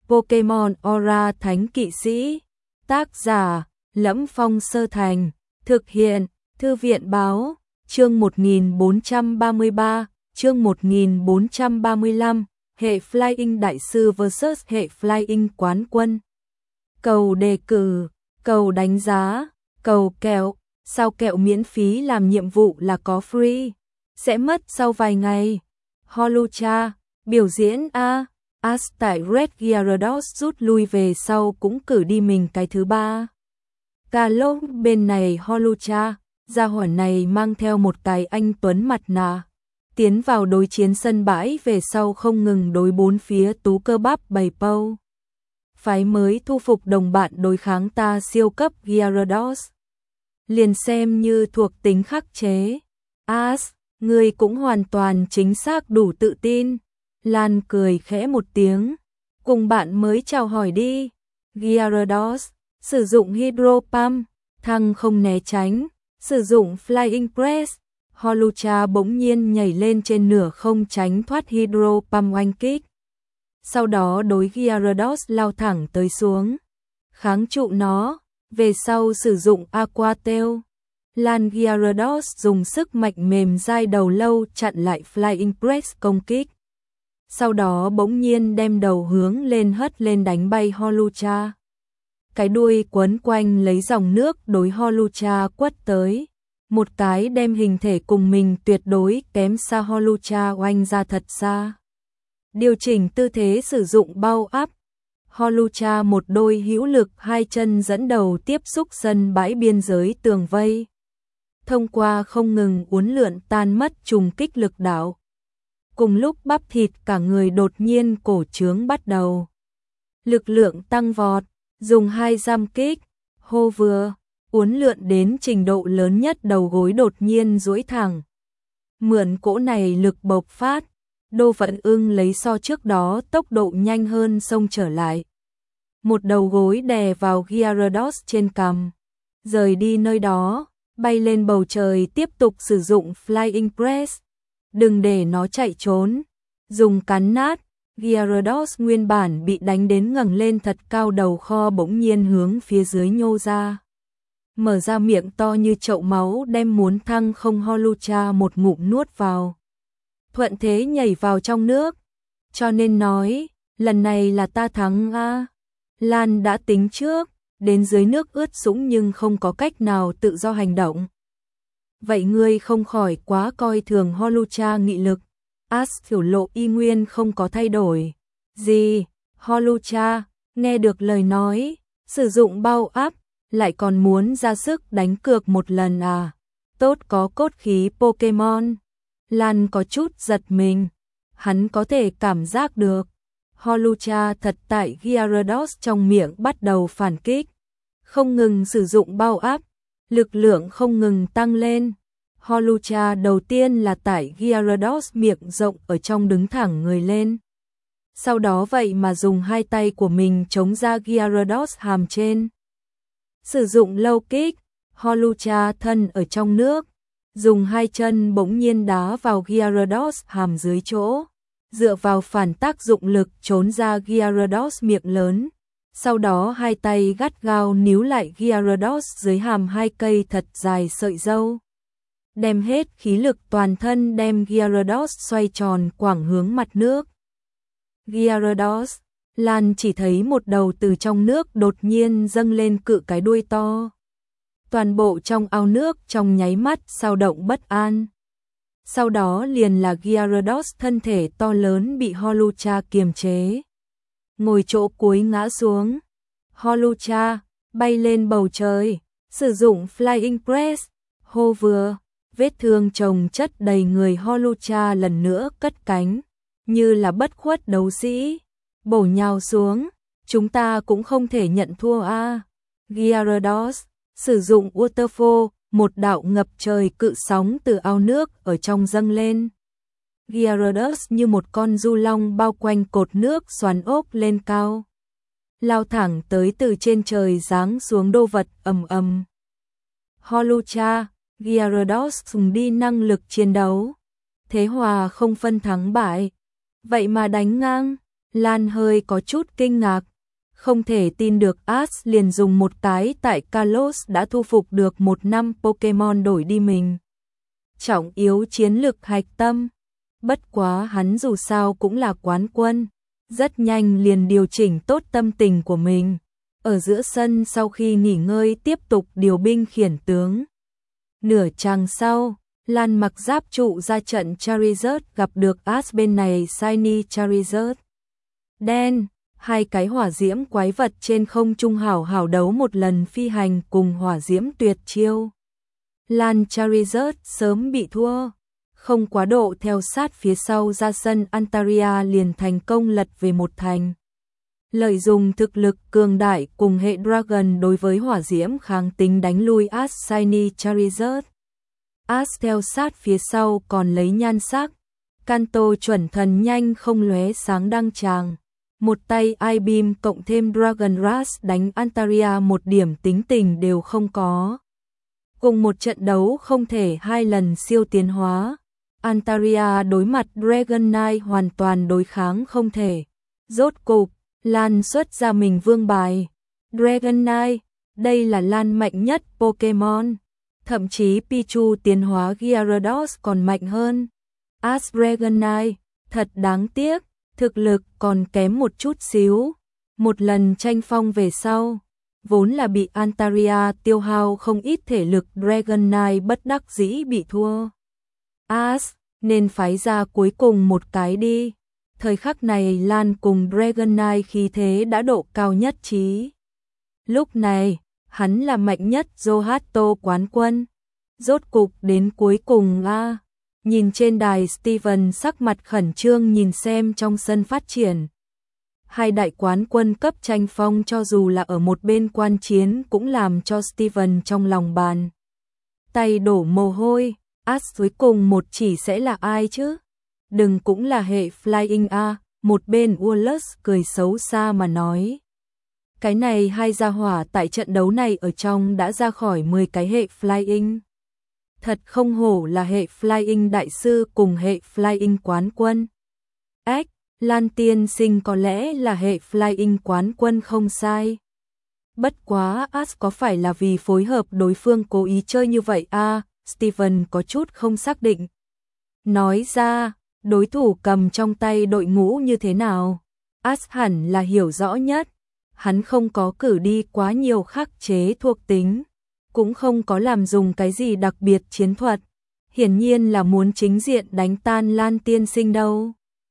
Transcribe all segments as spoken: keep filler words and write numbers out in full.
Pokemon Aura Thánh Kỵ Sĩ. Tác giả: Lẫm Phong Sơ Thành. Thực hiện: Thư viện Báo. Chương một nghìn bốn trăm ba mươi ba, chương một nghìn bốn trăm ba mươi lăm, hệ Flying Đại sư versus hệ Flying Quán quân. Cầu đề cử, cầu đánh giá, cầu kẹo, sao kẹo miễn phí làm nhiệm vụ là có free, sẽ mất sau vài ngày. Holucha, biểu diễn A, As tại Red Gyarados rút lui về sau cũng cử đi mình cái thứ ba. Cả lúc bên này Holucha, gia hỏa này mang theo một cái anh tuấn mặt nạ, tiến vào đối chiến sân bãi về sau không ngừng đối bốn phía tú cơ bắp bày pâu. Phái mới thu phục đồng bạn đối kháng ta siêu cấp Gyarados. Liền xem như thuộc tính khắc chế. As, người cũng hoàn toàn chính xác đủ tự tin. Lan cười khẽ một tiếng. Cùng bạn mới chào hỏi đi. Gyarados, sử dụng Hydro Pump, thăng không né tránh, sử dụng Flying Press. Holucha bỗng nhiên nhảy lên trên nửa không tránh thoát Hydro Pump oanh kích. Sau đó đối Gyarados lao thẳng tới xuống, kháng trụ nó, về sau sử dụng Aqua Tail. Lan Gyarados dùng sức mạnh mềm dai đầu lâu chặn lại Flying Press công kích. Sau đó bỗng nhiên đem đầu hướng lên hất lên đánh bay Holucha. Cái đuôi quấn quanh lấy dòng nước đối Holucha quất tới. Một cái đem hình thể cùng mình tuyệt đối kém xa Holucha oanh ra thật xa. Điều chỉnh tư thế sử dụng bao áp. Holucha một đôi hữu lực hai chân dẫn đầu tiếp xúc sân bãi biên giới tường vây. Thông qua không ngừng uốn lượn tan mất trùng kích lực đạo. Cùng lúc bắp thịt cả người đột nhiên cổ trướng bắt đầu. Lực lượng tăng vọt, dùng hai giam kích, hô vừa, uốn lượn đến trình độ lớn nhất đầu gối đột nhiên duỗi thẳng. Mượn cỗ này lực bộc phát, Đô Vận Ưng lấy so trước đó tốc độ nhanh hơn xông trở lại. Một đầu gối đè vào Gyarados trên cằm, rời đi nơi đó, bay lên bầu trời tiếp tục sử dụng Flying Press. Đừng để nó chạy trốn, dùng cắn nát. Gyarados nguyên bản bị đánh đến ngẩng lên thật cao đầu kho bỗng nhiên hướng phía dưới nhô ra. Mở ra miệng to như chậu máu đem muốn thăng không Holucha một ngụm nuốt vào. Thuận thế nhảy vào trong nước. Cho nên nói, lần này là ta thắng a. Lan đã tính trước, đến dưới nước ướt sũng nhưng không có cách nào tự do hành động. Vậy ngươi không khỏi quá coi thường Holucha nghị lực. As thiểu lộ y nguyên không có thay đổi. Gì? Holucha, nghe được lời nói, sử dụng bao áp, lại còn muốn ra sức đánh cược một lần à? Tốt có cốt khí Pokemon. Lan có chút giật mình. Hắn có thể cảm giác được. Holucha thật tại Gyarados trong miệng bắt đầu phản kích. Không ngừng sử dụng bao áp. Lực lượng không ngừng tăng lên. Holucha đầu tiên là tại Gyarados miệng rộng ở trong đứng thẳng người lên. Sau đó vậy mà dùng hai tay của mình chống ra Gyarados hàm trên. Sử dụng low kick, Holucha thân ở trong nước. Dùng hai chân bỗng nhiên đá vào Gyarados hàm dưới chỗ. Dựa vào phản tác dụng lực trốn ra Gyarados miệng lớn. Sau đó hai tay gắt gao níu lại Gyarados dưới hàm hai cây thật dài sợi râu. Đem hết khí lực toàn thân đem Gyarados xoay tròn quảng hướng mặt nước. Gyarados, Lan chỉ thấy một đầu từ trong nước đột nhiên dâng lên cự cái đuôi to. Toàn bộ trong ao nước trong nháy mắt sao động bất an. Sau đó liền là Gyarados thân thể to lớn bị Holucha kiềm chế. Ngồi chỗ cuối ngã xuống. Holucha, bay lên bầu trời, sử dụng Flying Press, hô vừa. Vết thương chồng chất đầy người Holucha lần nữa cất cánh, như là bất khuất đấu sĩ, bổ nhào xuống, chúng ta cũng không thể nhận thua a. À. Gyarados, sử dụng Waterfall, một đạo ngập trời cự sóng từ ao nước ở trong dâng lên. Gyarados như một con du long bao quanh cột nước xoắn ốc lên cao. Lao thẳng tới từ trên trời giáng xuống đô vật ầm ầm. Holucha, Gyarados dùng đi năng lực chiến đấu. Thế hòa không phân thắng bại. Vậy mà đánh ngang, Lan hơi có chút kinh ngạc, không thể tin được Ash liền dùng một cái tại Kalos đã thu phục được một năm Pokemon đổi đi mình. Trọng yếu chiến lực hạch tâm. Bất quá hắn dù sao cũng là quán quân, rất nhanh liền điều chỉnh tốt tâm tình của mình. Ở giữa sân sau khi nghỉ ngơi tiếp tục điều binh khiển tướng. Nửa chàng sau, Lan mặc giáp trụ ra trận Charizard gặp được Ash bên này Shiny Charizard. Đen, hai cái hỏa diễm quái vật trên không trung hảo hảo đấu một lần phi hành cùng hỏa diễm tuyệt chiêu. Lan Charizard sớm bị thua, không quá độ theo sát phía sau ra sân Antaria liền thành công lật về một thành. Lợi dụng thực lực cường đại cùng hệ Dragon đối với hỏa diễm kháng tính đánh lui Ash Shiny Charizard. Ash theo sát phía sau còn lấy nhan sắc, Kanto chuẩn thần nhanh không lóe sáng đăng tràng. Một tay I-Beam cộng thêm Dragon Rush đánh Antaria một điểm tính tình đều không có. Cùng một trận đấu không thể hai lần siêu tiến hóa, Antaria đối mặt Dragonite hoàn toàn đối kháng không thể. Rốt cục, Lan xuất ra mình vương bài. Dragonite, đây là Lan mạnh nhất Pokemon. Thậm chí Pichu tiến hóa Gyarados còn mạnh hơn. Ash Dragonite, thật đáng tiếc, thực lực còn kém một chút xíu. Một lần tranh phong về sau, vốn là bị Antaria tiêu hao không ít thể lực, Dragonite bất đắc dĩ bị thua. Ash, nên phái ra cuối cùng một cái đi. Thời khắc này Lan cùng Dragonite khí thế đã độ cao nhất trí. Lúc này, hắn là mạnh nhất Johto quán quân. Rốt cục đến cuối cùng a. Nhìn trên đài Steven sắc mặt khẩn trương nhìn xem trong sân phát triển. Hai đại quán quân cấp tranh phong cho dù là ở một bên quan chiến cũng làm cho Steven trong lòng bàn tay đổ mồ hôi. Ash cuối cùng một chỉ sẽ là ai chứ? Đừng cũng là hệ Flying a. Một bên Wallace cười xấu xa mà nói. Cái này hai gia hỏa tại trận đấu này ở trong đã ra khỏi mười cái hệ Flying. Thật không hổ là hệ Flying đại sư cùng hệ Flying quán quân. Ếch, Lan tiên sinh có lẽ là hệ Flying quán quân không sai. Bất quá Ash có phải là vì phối hợp đối phương cố ý chơi như vậy a? À, Steven có chút không xác định. Nói ra, đối thủ cầm trong tay đội ngũ như thế nào? Ash hẳn là hiểu rõ nhất. Hắn không có cử đi quá nhiều khắc chế thuộc tính, cũng không có làm dùng cái gì đặc biệt chiến thuật. Hiển nhiên là muốn chính diện đánh tan Lan tiên sinh đâu.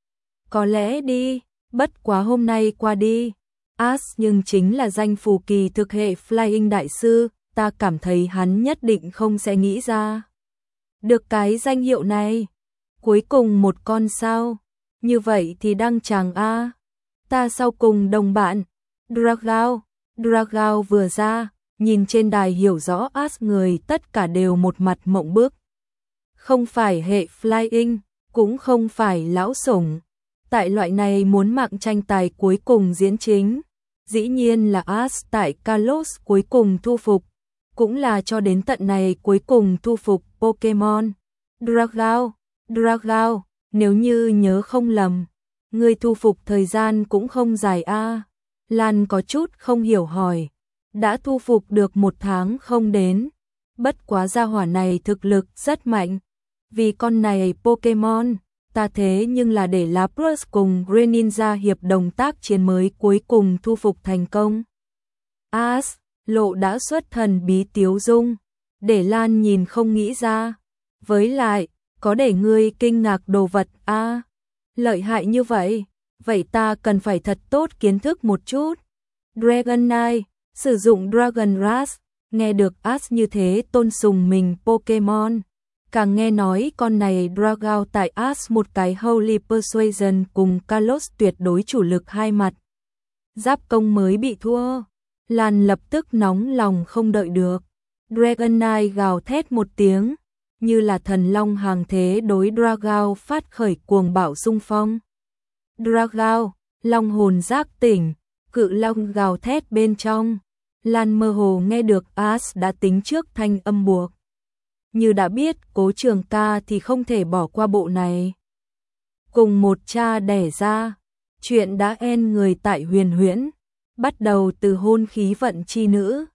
Có lẽ đi, bất quá hôm nay qua đi. Ash nhưng chính là danh phù kỳ thực hệ Flying đại sư, ta cảm thấy hắn nhất định không sẽ nghĩ ra được cái danh hiệu này. Cuối cùng một con sao, như vậy thì đăng tràng a. Ta sau cùng đồng bạn, Dragao, Dragao vừa ra, nhìn trên đài hiểu rõ Ash người tất cả đều một mặt mộng bức. Không phải hệ Flying, cũng không phải lão sủng. Tại loại này muốn mạng tranh tài cuối cùng diễn chính, dĩ nhiên là Ash tại Kalos cuối cùng thu phục, cũng là cho đến tận này cuối cùng thu phục Pokemon. Dragao, Dragao, nếu như nhớ không lầm, người thu phục thời gian cũng không dài a. Lan có chút không hiểu hỏi, đã thu phục được một tháng không đến, bất quá gia hỏa này thực lực rất mạnh, vì con này Pokemon, ta thế nhưng là để Lapras cùng Greninja hiệp đồng tác chiến mới cuối cùng thu phục thành công. Ash, lộ đã xuất thần bí tiếu dung, để Lan nhìn không nghĩ ra, với lại, có để ngươi kinh ngạc đồ vật a. À, lợi hại như vậy, vậy ta cần phải thật tốt kiến thức một chút. Dragonite, sử dụng Dragon Rush, nghe được Ash như thế tôn sùng mình Pokemon. Càng nghe nói con này Dragao tại Ash một cái Holy Persuasion cùng Kalos tuyệt đối chủ lực hai mặt. Giáp công mới bị thua. Lan lập tức nóng lòng không đợi được. Dragonite gào thét một tiếng, như là thần long hàng thế đối Dragao phát khởi cuồng bạo xung phong. Dragao, long hồn giác tỉnh, cự long gào thét bên trong. Lan mơ hồ nghe được Ash đã tính trước thanh âm buộc. Như đã biết Cố Trường Ca thì không thể bỏ qua bộ này. Cùng một cha đẻ ra, Chuyện đã end người tại Huyền Huyễn, bắt đầu từ hôn khí vận chi nữ.